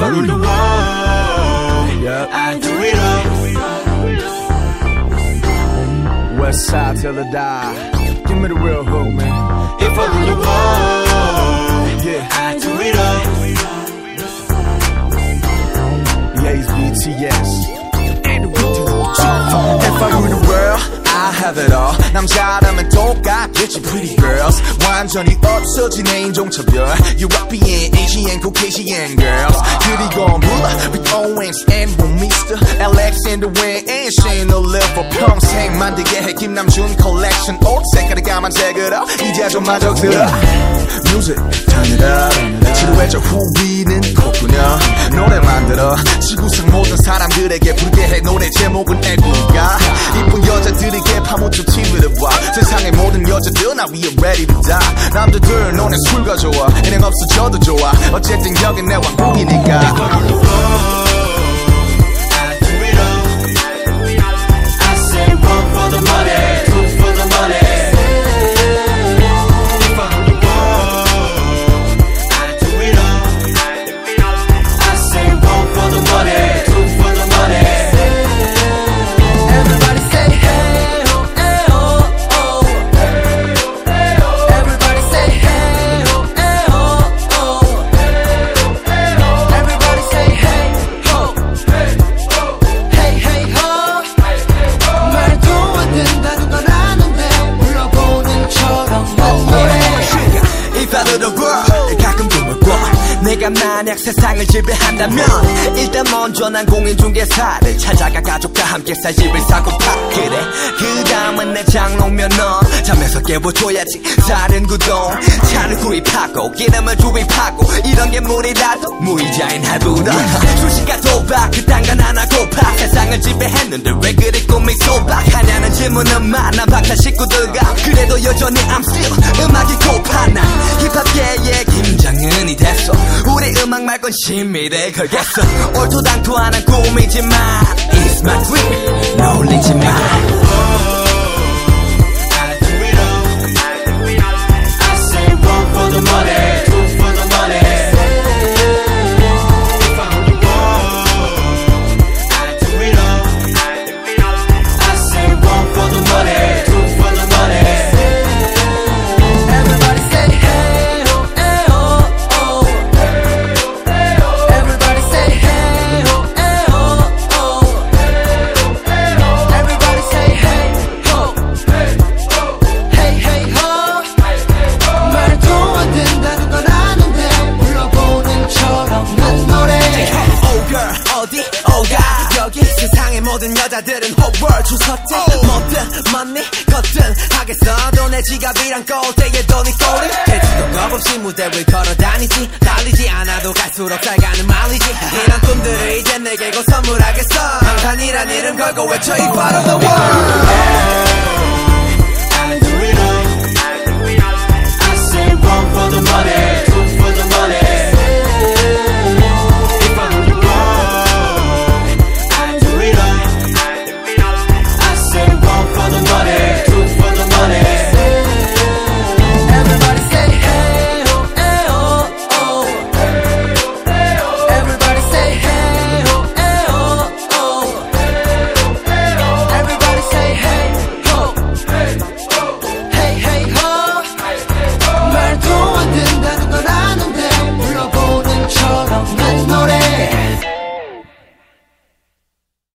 I rule the world, yeah. I do it all. West side till I die. Give me the real hook, man. If I rule the world, yeah, I do it all. Yes, BTS. And the if I rule the world, I have it all. 남자라면 똑같겠지 pretty girls. 완전히 없어진 내 인종차별. 유럽비엔, Asian, Caucasian girls. 그리고 몰라 with Owens and Mr. Alexander Wang and Shane Oliver. 평생 만들게 해 김남준 컬렉션. 옷 색깔이 까만색으로 이제 좀 마저 들어. Music, turn it up. 지루해져 후비는 콧구녕. 노래 만들어 지구상 모든 사람들에게 부르게 해. 노래 제목은 애국가. 이쁜 여자들에게 파묻혀 TV를 봐. 세상의 모든 여자들 나 위에 ready to die. 남자들 너네 술 가져와. 인행 없어져도 좋아. 어쨌든 여긴 내 왕국이니까. I do it all. I say one for the money, two for the money. If I rule the world, I do it all. I say one for the money, two for the money. Everybody say hey ho, hey ho, oh. Everybody say hey ho, hey ho, oh. Everybody say hey ho, hey hey ho. 말도 안 된다는 건 아는데 불러보는 척만 노래. If I rule the world, 가끔 꿈을 꿔. 내가 만약 세상을 지배한다면 일단 먼저 난 공인중개사를 찾아가 가족과 함께 살 집을 사고파. 그래 그 다음은 내 장롱면 넌 잠에서 깨워줘야지. 다른 구동 차를 구입하고 기름을 주입하고 이런 게 무리라도 무이자인 할부로 수시가 도박 그딴 건 안 하고파. 세상을 지배했는데 왜 그리 꿈이 소박하냐는 질문은 많아. 박사 식구들과 그래도 여전히 I'm still 음악이 고파. 난 힙합계의 김장은이 됐어. 우리 음악 말곤 신미를 걸겠어. 얼토당토하는 꿈이지만 It's my dream 놀리지 마. I do it all. I say one for the money, two for the money. If I rule the world, I do it all. I say one for the money, two for the money. Everybody say hey ho, hey ho, oh. Everybody say hey ho, hey ho, oh. Everybody say hey ho, hey hey ho. 말도 안 된다는 건 아는데 불러보는 척만 노래. Oh girl 어디 오가 여기 세상의 모든 여자들은 whole world 주섰지. 뭐든 money 거든 하겠어. 내 지갑이랑 꼴대에도 네 꼬리. 대지도 겁없이 무대를 걸어다니지. 달리지 않아도 갈수록 잘 가는 말이지. 이런 꿈들을 이제 내게 곧 선물하겠어. 강산이란 이름 걸고 외쳐 If I rule the world.